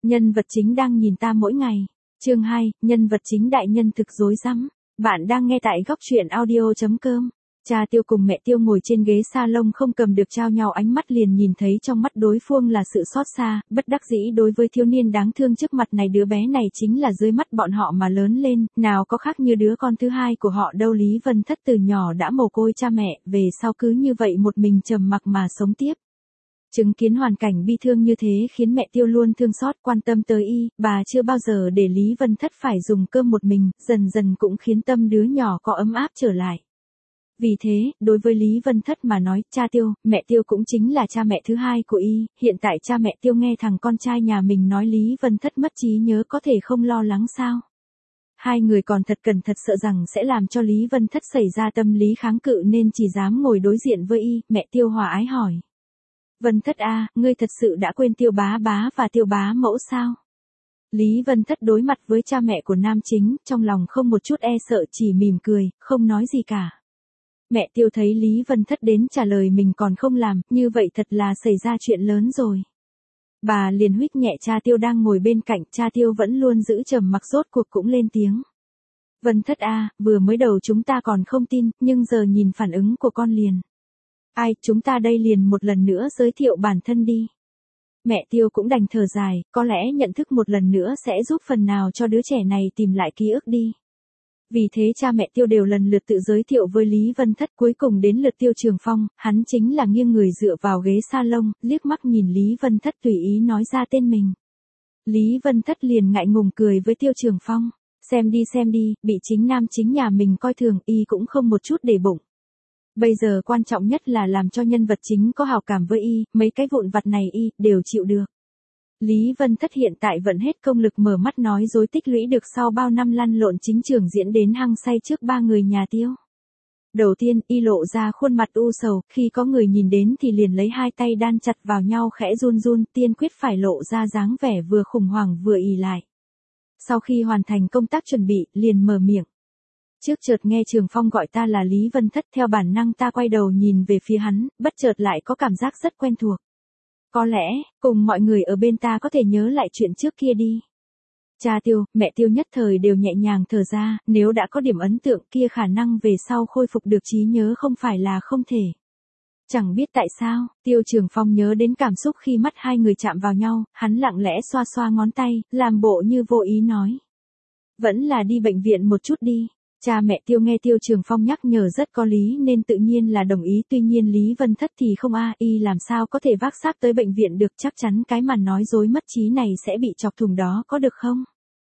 Nhân vật chính đang nhìn ta mỗi ngày. Chương 2, nhân vật chính đại nhân thực rối rắm. Bạn đang nghe tại góc truyện audio.com. Cha Tiêu cùng mẹ Tiêu ngồi trên ghế salon không cầm được trao nhau ánh mắt, liền nhìn thấy trong mắt đối phương là sự xót xa, bất đắc dĩ đối với thiếu niên đáng thương trước mặt này. Đứa bé này chính là dưới mắt bọn họ mà lớn lên, nào có khác như đứa con thứ hai của họ đâu. Lý Vân Thất từ nhỏ đã mồ côi cha mẹ, về sau cứ như vậy một mình trầm mặc mà sống tiếp. Chứng kiến hoàn cảnh bi thương như thế khiến mẹ Tiêu luôn thương xót quan tâm tới y, bà chưa bao giờ để Lý Vân Thất phải dùng cơm một mình, dần dần cũng khiến tâm đứa nhỏ có ấm áp trở lại. Vì thế, đối với Lý Vân Thất mà nói, cha Tiêu, mẹ Tiêu cũng chính là cha mẹ thứ hai của y. Hiện tại cha mẹ Tiêu nghe thằng con trai nhà mình nói Lý Vân Thất mất trí nhớ có thể không lo lắng sao? Hai người còn thật sợ rằng sẽ làm cho Lý Vân Thất xảy ra tâm lý kháng cự nên chỉ dám ngồi đối diện với y. Mẹ Tiêu hòa ái hỏi. Vân Thất à, ngươi thật sự đã quên Tiêu bá bá và Tiêu bá mẫu sao? Lý Vân Thất đối mặt với cha mẹ của nam chính, trong lòng không một chút e sợ, chỉ mỉm cười, không nói gì cả. Mẹ Tiêu thấy Lý Vân Thất đến trả lời mình còn không làm, như vậy thật là xảy ra chuyện lớn rồi. Bà liền huých nhẹ cha Tiêu đang ngồi bên cạnh. Cha Tiêu vẫn luôn giữ trầm mặc, rốt cuộc cũng lên tiếng. Vân Thất à, vừa mới đầu chúng ta còn không tin, nhưng giờ nhìn phản ứng của con liền. Ai, chúng ta đây liền một lần nữa giới thiệu bản thân đi. Mẹ Tiêu cũng đành thở dài, có lẽ nhận thức một lần nữa sẽ giúp phần nào cho đứa trẻ này tìm lại ký ức đi. Vì thế cha mẹ Tiêu đều lần lượt tự giới thiệu với Lý Vân Thất, cuối cùng đến lượt Tiêu Trường Phong, hắn chính là nghiêng người dựa vào ghế salon, liếc mắt nhìn Lý Vân Thất tùy ý nói ra tên mình. Lý Vân Thất liền ngại ngùng cười với Tiêu Trường Phong, xem đi, bị chính nam chính nhà mình coi thường, y cũng không một chút để bụng. Bây giờ quan trọng nhất là làm cho nhân vật chính có hảo cảm với y, mấy cái vụn vặt này y đều chịu được. Lý Vân Thất hiện tại vẫn hết công lực mở mắt nói dối tích lũy được sau bao năm lăn lộn chính trường diễn đến hăng say trước ba người nhà Tiêu. Đầu tiên, y lộ ra khuôn mặt u sầu, khi có người nhìn đến thì liền lấy hai tay đan chặt vào nhau khẽ run run, tiên quyết phải lộ ra dáng vẻ vừa khủng hoảng vừa ì lại. Sau khi hoàn thành công tác chuẩn bị, liền mở miệng. Trước chợt nghe Trường Phong gọi ta là Lý Vân Thất, theo bản năng ta quay đầu nhìn về phía hắn, bất chợt lại có cảm giác rất quen thuộc. Có lẽ, cùng mọi người ở bên ta có thể nhớ lại chuyện trước kia đi. Cha Tiêu, mẹ Tiêu nhất thời đều nhẹ nhàng thở ra, nếu đã có điểm ấn tượng kia khả năng về sau khôi phục được trí nhớ không phải là không thể. Chẳng biết tại sao, Tiêu Trường Phong nhớ đến cảm xúc khi mắt hai người chạm vào nhau, hắn lặng lẽ xoa xoa ngón tay, làm bộ như vô ý nói. Vẫn là đi bệnh viện một chút đi. Cha mẹ Tiêu nghe Tiêu Trường Phong nhắc nhở rất có lý nên tự nhiên là đồng ý, tuy nhiên Lý Vân Thất thì không y làm sao có thể vác xác tới bệnh viện được, chắc chắn cái màn nói dối mất trí này sẽ bị chọc thủng đó có được không?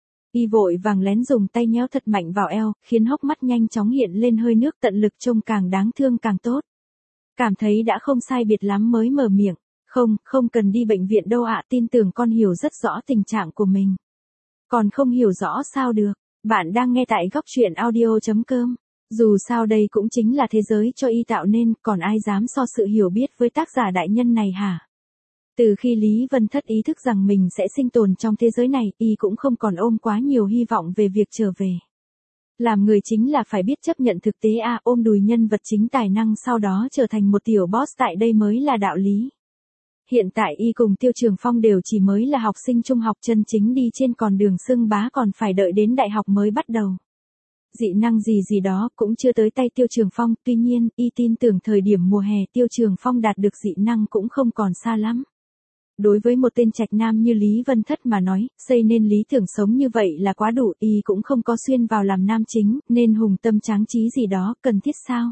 Y vội vàng lén dùng tay nhéo thật mạnh vào eo, khiến hốc mắt nhanh chóng hiện lên hơi nước, tận lực trông càng đáng thương càng tốt. Cảm thấy đã không sai biệt lắm mới mở miệng, không cần đi bệnh viện đâu ạ, tin tưởng con hiểu rất rõ tình trạng của mình. Còn không hiểu rõ sao được. Bạn đang nghe tại góc truyện audio.com. Dù sao đây cũng chính là thế giới cho y tạo nên, còn ai dám so sự hiểu biết với tác giả đại nhân này hả? Từ khi Lý Vân Thất ý thức rằng mình sẽ sinh tồn trong thế giới này, y cũng không còn ôm quá nhiều hy vọng về việc trở về. Làm người chính là phải biết chấp nhận thực tế ôm đùi nhân vật chính tài năng sau đó trở thành một tiểu boss tại đây mới là đạo lý. Hiện tại y cùng Tiêu Trường Phong đều chỉ mới là học sinh trung học, chân chính đi trên con đường xưng bá còn phải đợi đến đại học mới bắt đầu. Dị năng gì đó cũng chưa tới tay Tiêu Trường Phong, tuy nhiên, y tin tưởng thời điểm mùa hè Tiêu Trường Phong đạt được dị năng cũng không còn xa lắm. Đối với một tên trạch nam như Lý Vân Thất mà nói, xây nên lý tưởng sống như vậy là quá đủ, y cũng không có xuyên vào làm nam chính, nên hùng tâm tráng trí gì đó, cần thiết sao?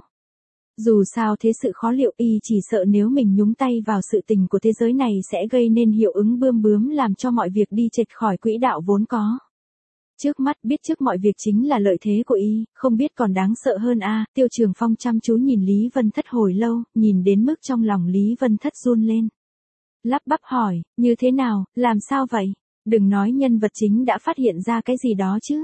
Dù sao thế sự khó liệu, y chỉ sợ nếu mình nhúng tay vào sự tình của thế giới này sẽ gây nên hiệu ứng bươm bướm làm cho mọi việc đi chệch khỏi quỹ đạo vốn có. Trước mắt biết trước mọi việc chính là lợi thế của y, không biết còn đáng sợ hơn Tiêu Trường Phong chăm chú nhìn Lý Vân Thất hồi lâu, nhìn đến mức trong lòng Lý Vân Thất run lên. Lắp bắp hỏi, như thế nào, làm sao vậy? Đừng nói nhân vật chính đã phát hiện ra cái gì đó chứ.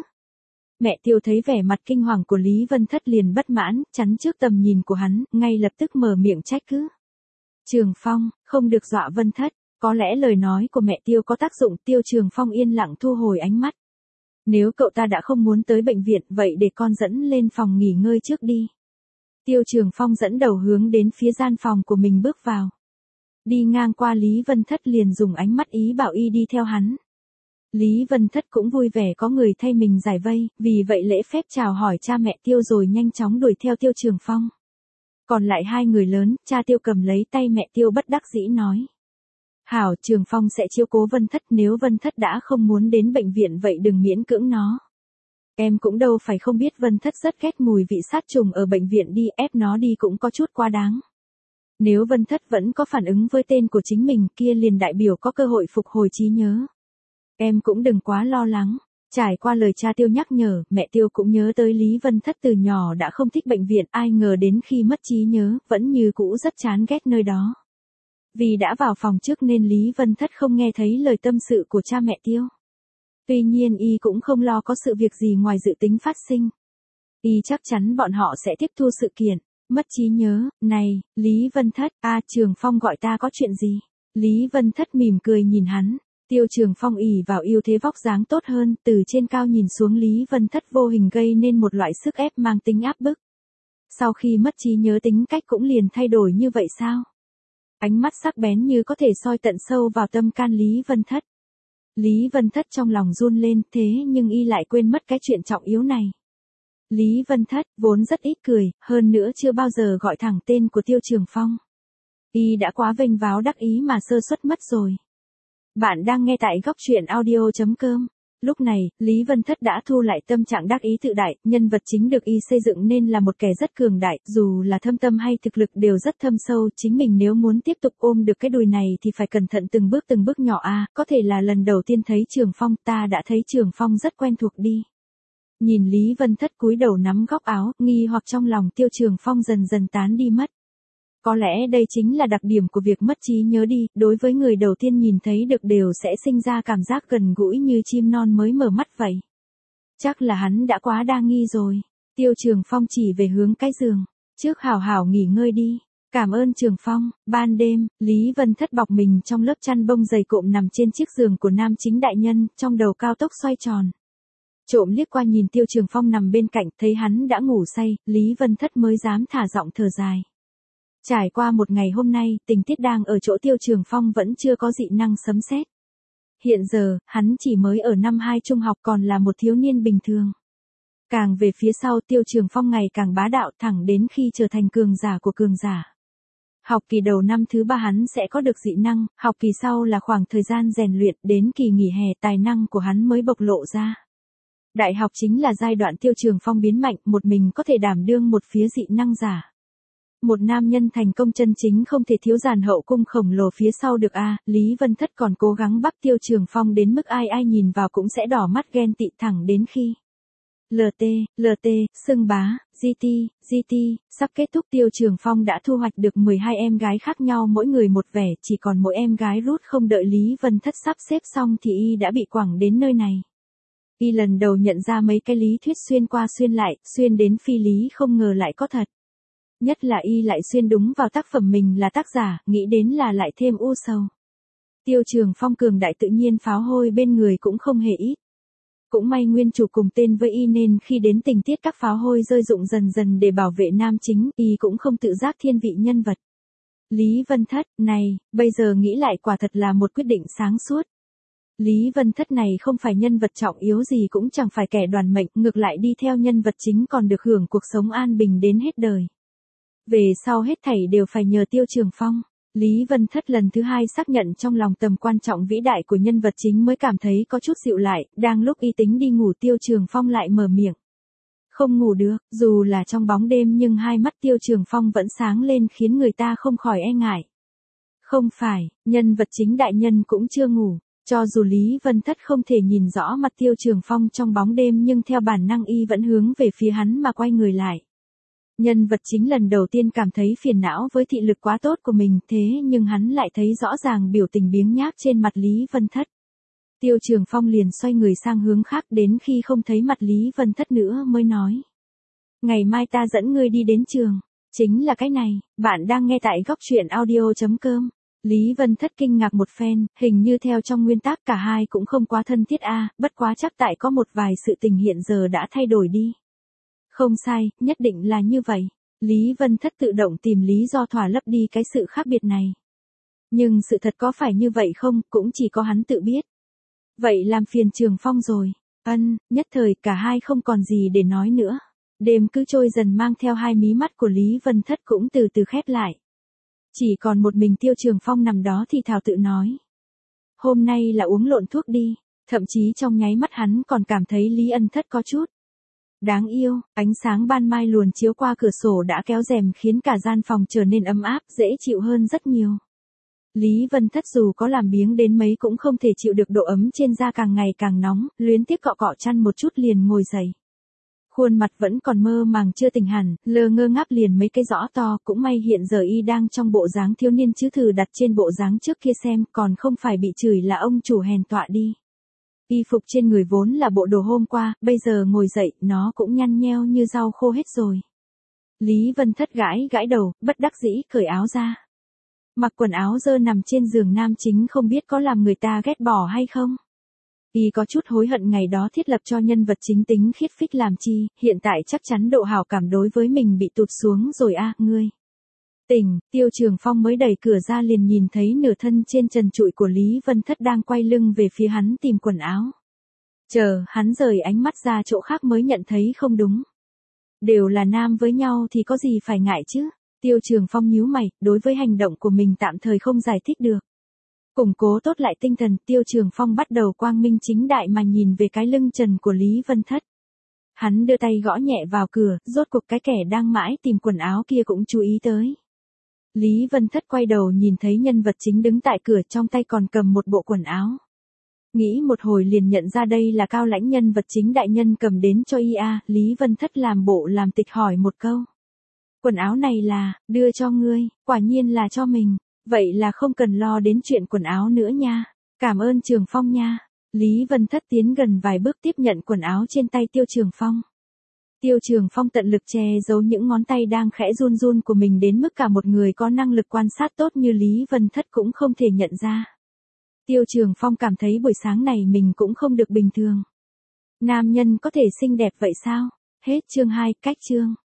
Mẹ Tiêu thấy vẻ mặt kinh hoàng của Lý Vân Thất liền bất mãn, chắn trước tầm nhìn của hắn, ngay lập tức mở miệng trách cứ. Trường Phong, không được dọa Vân Thất, có lẽ lời nói của mẹ Tiêu có tác dụng. Tiêu Trường Phong yên lặng thu hồi ánh mắt. Nếu cậu ta đã không muốn tới bệnh viện, vậy để con dẫn lên phòng nghỉ ngơi trước đi. Tiêu Trường Phong dẫn đầu hướng đến phía gian phòng của mình bước vào. Đi ngang qua Lý Vân Thất liền dùng ánh mắt ý bảo y đi theo hắn. Lý Vân Thất cũng vui vẻ có người thay mình giải vây, vì vậy lễ phép chào hỏi cha mẹ Tiêu rồi nhanh chóng đuổi theo Tiêu Trường Phong. Còn lại hai người lớn, cha Tiêu cầm lấy tay mẹ Tiêu bất đắc dĩ nói. Hảo, Trường Phong sẽ chiếu cố Vân Thất, nếu Vân Thất đã không muốn đến bệnh viện vậy đừng miễn cưỡng nó. Em cũng đâu phải không biết Vân Thất rất ghét mùi vị sát trùng ở bệnh viện đi, ép nó đi cũng có chút quá đáng. Nếu Vân Thất vẫn có phản ứng với tên của chính mình kia liền đại biểu có cơ hội phục hồi trí nhớ. Em cũng đừng quá lo lắng. Trải qua lời cha Tiêu nhắc nhở, mẹ Tiêu cũng nhớ tới Lý Vân Thất từ nhỏ đã không thích bệnh viện, ai ngờ đến khi mất trí nhớ, vẫn như cũ rất chán ghét nơi đó. Vì đã vào phòng trước nên Lý Vân Thất không nghe thấy lời tâm sự của cha mẹ Tiêu. Tuy nhiên y cũng không lo có sự việc gì ngoài dự tính phát sinh. Y chắc chắn bọn họ sẽ tiếp thu sự kiện. Mất trí nhớ, này, Lý Vân Thất, Trường Phong gọi ta có chuyện gì? Lý Vân Thất mỉm cười nhìn hắn. Tiêu Trường Phong ỷ vào ưu thế vóc dáng tốt hơn, từ trên cao nhìn xuống Lý Vân Thất vô hình gây nên một loại sức ép mang tính áp bức. Sau khi mất trí nhớ tính cách cũng liền thay đổi như vậy sao? Ánh mắt sắc bén như có thể soi tận sâu vào tâm can Lý Vân Thất. Lý Vân Thất trong lòng run lên, thế nhưng y lại quên mất cái chuyện trọng yếu này. Lý Vân Thất vốn rất ít cười, hơn nữa chưa bao giờ gọi thẳng tên của Tiêu Trường Phong. Y đã quá vênh váo đắc ý mà sơ suất mất rồi. Bạn đang nghe tại góc truyện audio.com. Lúc này, Lý Vân Thất đã thu lại tâm trạng đắc ý tự đại, nhân vật chính được y xây dựng nên là một kẻ rất cường đại, dù là thâm tâm hay thực lực đều rất thâm sâu, chính mình nếu muốn tiếp tục ôm được cái đùi này thì phải cẩn thận từng bước nhỏ có thể là lần đầu tiên thấy Trường Phong, ta đã thấy Trường Phong rất quen thuộc đi. Nhìn Lý Vân Thất cúi đầu nắm góc áo, nghi hoặc trong lòng Tiêu Trường Phong dần dần tán đi mất. Có lẽ đây chính là đặc điểm của việc mất trí nhớ đi, đối với người đầu tiên nhìn thấy được đều sẽ sinh ra cảm giác gần gũi như chim non mới mở mắt vậy. Chắc là hắn đã quá đa nghi rồi. Tiêu Trường Phong chỉ về hướng cái giường. Trước hảo hảo nghỉ ngơi đi. Cảm ơn Trường Phong. Ban đêm, Lý Vân Thất bọc mình trong lớp chăn bông dày cộm nằm trên chiếc giường của nam chính đại nhân, trong đầu cao tốc xoay tròn. Trộm liếc qua nhìn Tiêu Trường Phong nằm bên cạnh, thấy hắn đã ngủ say, Lý Vân Thất mới dám thả giọng thở dài. Trải qua một ngày hôm nay, tình tiết đang ở chỗ Tiêu Trường Phong vẫn chưa có dị năng sấm sét. Hiện giờ, hắn chỉ mới ở năm 2 trung học còn là một thiếu niên bình thường. Càng về phía sau Tiêu Trường Phong ngày càng bá đạo thẳng đến khi trở thành cường giả của cường giả. Học kỳ đầu năm thứ 3 hắn sẽ có được dị năng, học kỳ sau là khoảng thời gian rèn luyện, đến kỳ nghỉ hè tài năng của hắn mới bộc lộ ra. Đại học chính là giai đoạn Tiêu Trường Phong biến mạnh, một mình có thể đảm đương một phía dị năng giả. Một nam nhân thành công chân chính không thể thiếu dàn hậu cung khổng lồ phía sau được Lý Vân Thất còn cố gắng bắt Tiêu Trường Phong đến mức ai nhìn vào cũng sẽ đỏ mắt ghen tị thẳng đến khi LT, xưng bá, GT, sắp kết thúc Tiêu Trường Phong đã thu hoạch được 12 em gái khác nhau mỗi người một vẻ, chỉ còn mỗi em gái rút không đợi Lý Vân Thất sắp xếp xong thì y đã bị quẳng đến nơi này. Y lần đầu nhận ra mấy cái lý thuyết xuyên qua xuyên lại, xuyên đến phi lý không ngờ lại có thật. Nhất là y lại xuyên đúng vào tác phẩm mình là tác giả, nghĩ đến là lại thêm u sầu. Tiêu Trường Phong cường đại tự nhiên pháo hôi bên người cũng không hề ít. Cũng may nguyên chủ cùng tên với y nên khi đến tình tiết các pháo hôi rơi rụng dần dần để bảo vệ nam chính, y cũng không tự giác thiên vị nhân vật. Lý Vân Thất, này, bây giờ nghĩ lại quả thật là một quyết định sáng suốt. Lý Vân Thất này không phải nhân vật trọng yếu gì cũng chẳng phải kẻ đoàn mệnh, ngược lại đi theo nhân vật chính còn được hưởng cuộc sống an bình đến hết đời. Về sau hết thảy đều phải nhờ Tiêu Trường Phong. Lý Vân Thất lần thứ 2 xác nhận trong lòng tầm quan trọng vĩ đại của nhân vật chính mới cảm thấy có chút dịu lại, đang lúc y tính đi ngủ Tiêu Trường Phong lại mở miệng. Không ngủ được, dù là trong bóng đêm nhưng hai mắt Tiêu Trường Phong vẫn sáng lên khiến người ta không khỏi e ngại. Không phải, nhân vật chính đại nhân cũng chưa ngủ, cho dù Lý Vân Thất không thể nhìn rõ mặt Tiêu Trường Phong trong bóng đêm nhưng theo bản năng y vẫn hướng về phía hắn mà quay người lại. Nhân vật chính lần đầu tiên cảm thấy phiền não với thị lực quá tốt của mình, thế nhưng hắn lại thấy rõ ràng biểu tình biếng nhác trên mặt Lý Vân Thất. Tiêu Trường Phong liền xoay người sang hướng khác đến khi không thấy mặt Lý Vân Thất nữa mới nói. Ngày mai ta dẫn ngươi đi đến trường. Chính là cái này, bạn đang nghe tại góc truyện audio.com. Lý Vân Thất kinh ngạc một phen, hình như theo trong nguyên tắc cả hai cũng không quá thân thiết bất quá chắc tại có một vài sự tình hiện giờ đã thay đổi đi. Không sai, nhất định là như vậy. Lý Vân Thất tự động tìm lý do thỏa lấp đi cái sự khác biệt này. Nhưng sự thật có phải như vậy không, cũng chỉ có hắn tự biết. Vậy làm phiền Trường Phong rồi. Nhất thời cả hai không còn gì để nói nữa. Đêm cứ trôi dần mang theo hai mí mắt của Lý Vân Thất cũng từ từ khép lại. Chỉ còn một mình Tiêu Trường Phong nằm đó thì thào tự nói. Hôm nay là uống lộn thuốc đi, thậm chí trong nháy mắt hắn còn cảm thấy Lý Ân Thất có chút đáng yêu, ánh sáng ban mai luồn chiếu qua cửa sổ đã kéo rèm khiến cả gian phòng trở nên ấm áp, dễ chịu hơn rất nhiều. Lý Vân Thất dù có làm biếng đến mấy cũng không thể chịu được độ ấm trên da càng ngày càng nóng, luyến tiếc cọ cọ chăn một chút liền ngồi dậy. Khuôn mặt vẫn còn mơ màng chưa tỉnh hẳn, lơ ngơ ngáp liền mấy cái rõ to, cũng may hiện giờ y đang trong bộ dáng thiếu niên chứ thử đặt trên bộ dáng trước kia xem, còn không phải bị chửi là ông chủ hèn tọa đi. Y phục trên người vốn là bộ đồ hôm qua, bây giờ ngồi dậy, nó cũng nhăn nheo như rau khô hết rồi. Lý Vân Thất gãi đầu, bất đắc dĩ cởi áo ra. Mặc quần áo dơ nằm trên giường nam chính không biết có làm người ta ghét bỏ hay không. Y có chút hối hận ngày đó thiết lập cho nhân vật chính tính khiết phích làm chi, hiện tại chắc chắn độ hảo cảm đối với mình bị tụt xuống rồi ngươi. Tỉnh, Tiêu Trường Phong mới đẩy cửa ra liền nhìn thấy nửa thân trên trần trụi của Lý Vân Thất đang quay lưng về phía hắn tìm quần áo. Chờ, hắn rời ánh mắt ra chỗ khác mới nhận thấy không đúng. Đều là nam với nhau thì có gì phải ngại chứ. Tiêu Trường Phong nhíu mày, đối với hành động của mình tạm thời không giải thích được. Củng cố tốt lại tinh thần, Tiêu Trường Phong bắt đầu quang minh chính đại mà nhìn về cái lưng trần của Lý Vân Thất. Hắn đưa tay gõ nhẹ vào cửa, rốt cuộc cái kẻ đang mãi tìm quần áo kia cũng chú ý tới. Lý Vân Thất quay đầu nhìn thấy nhân vật chính đứng tại cửa trong tay còn cầm một bộ quần áo. Nghĩ một hồi liền nhận ra đây là Cao Lãnh nhân vật chính đại nhân cầm đến cho Lý Vân Thất làm bộ làm tịch hỏi một câu. Quần áo này là, đưa cho ngươi, quả nhiên là cho mình, vậy là không cần lo đến chuyện quần áo nữa nha, cảm ơn Trường Phong nha. Lý Vân Thất tiến gần vài bước tiếp nhận quần áo trên tay Tiêu Trường Phong. Tiêu Trường Phong tận lực che giấu những ngón tay đang khẽ run run của mình đến mức cả một người có năng lực quan sát tốt như Lý Vân Thất cũng không thể nhận ra. Tiêu Trường Phong cảm thấy buổi sáng này mình cũng không được bình thường. Nam nhân có thể xinh đẹp vậy sao? Hết chương 2, cách chương.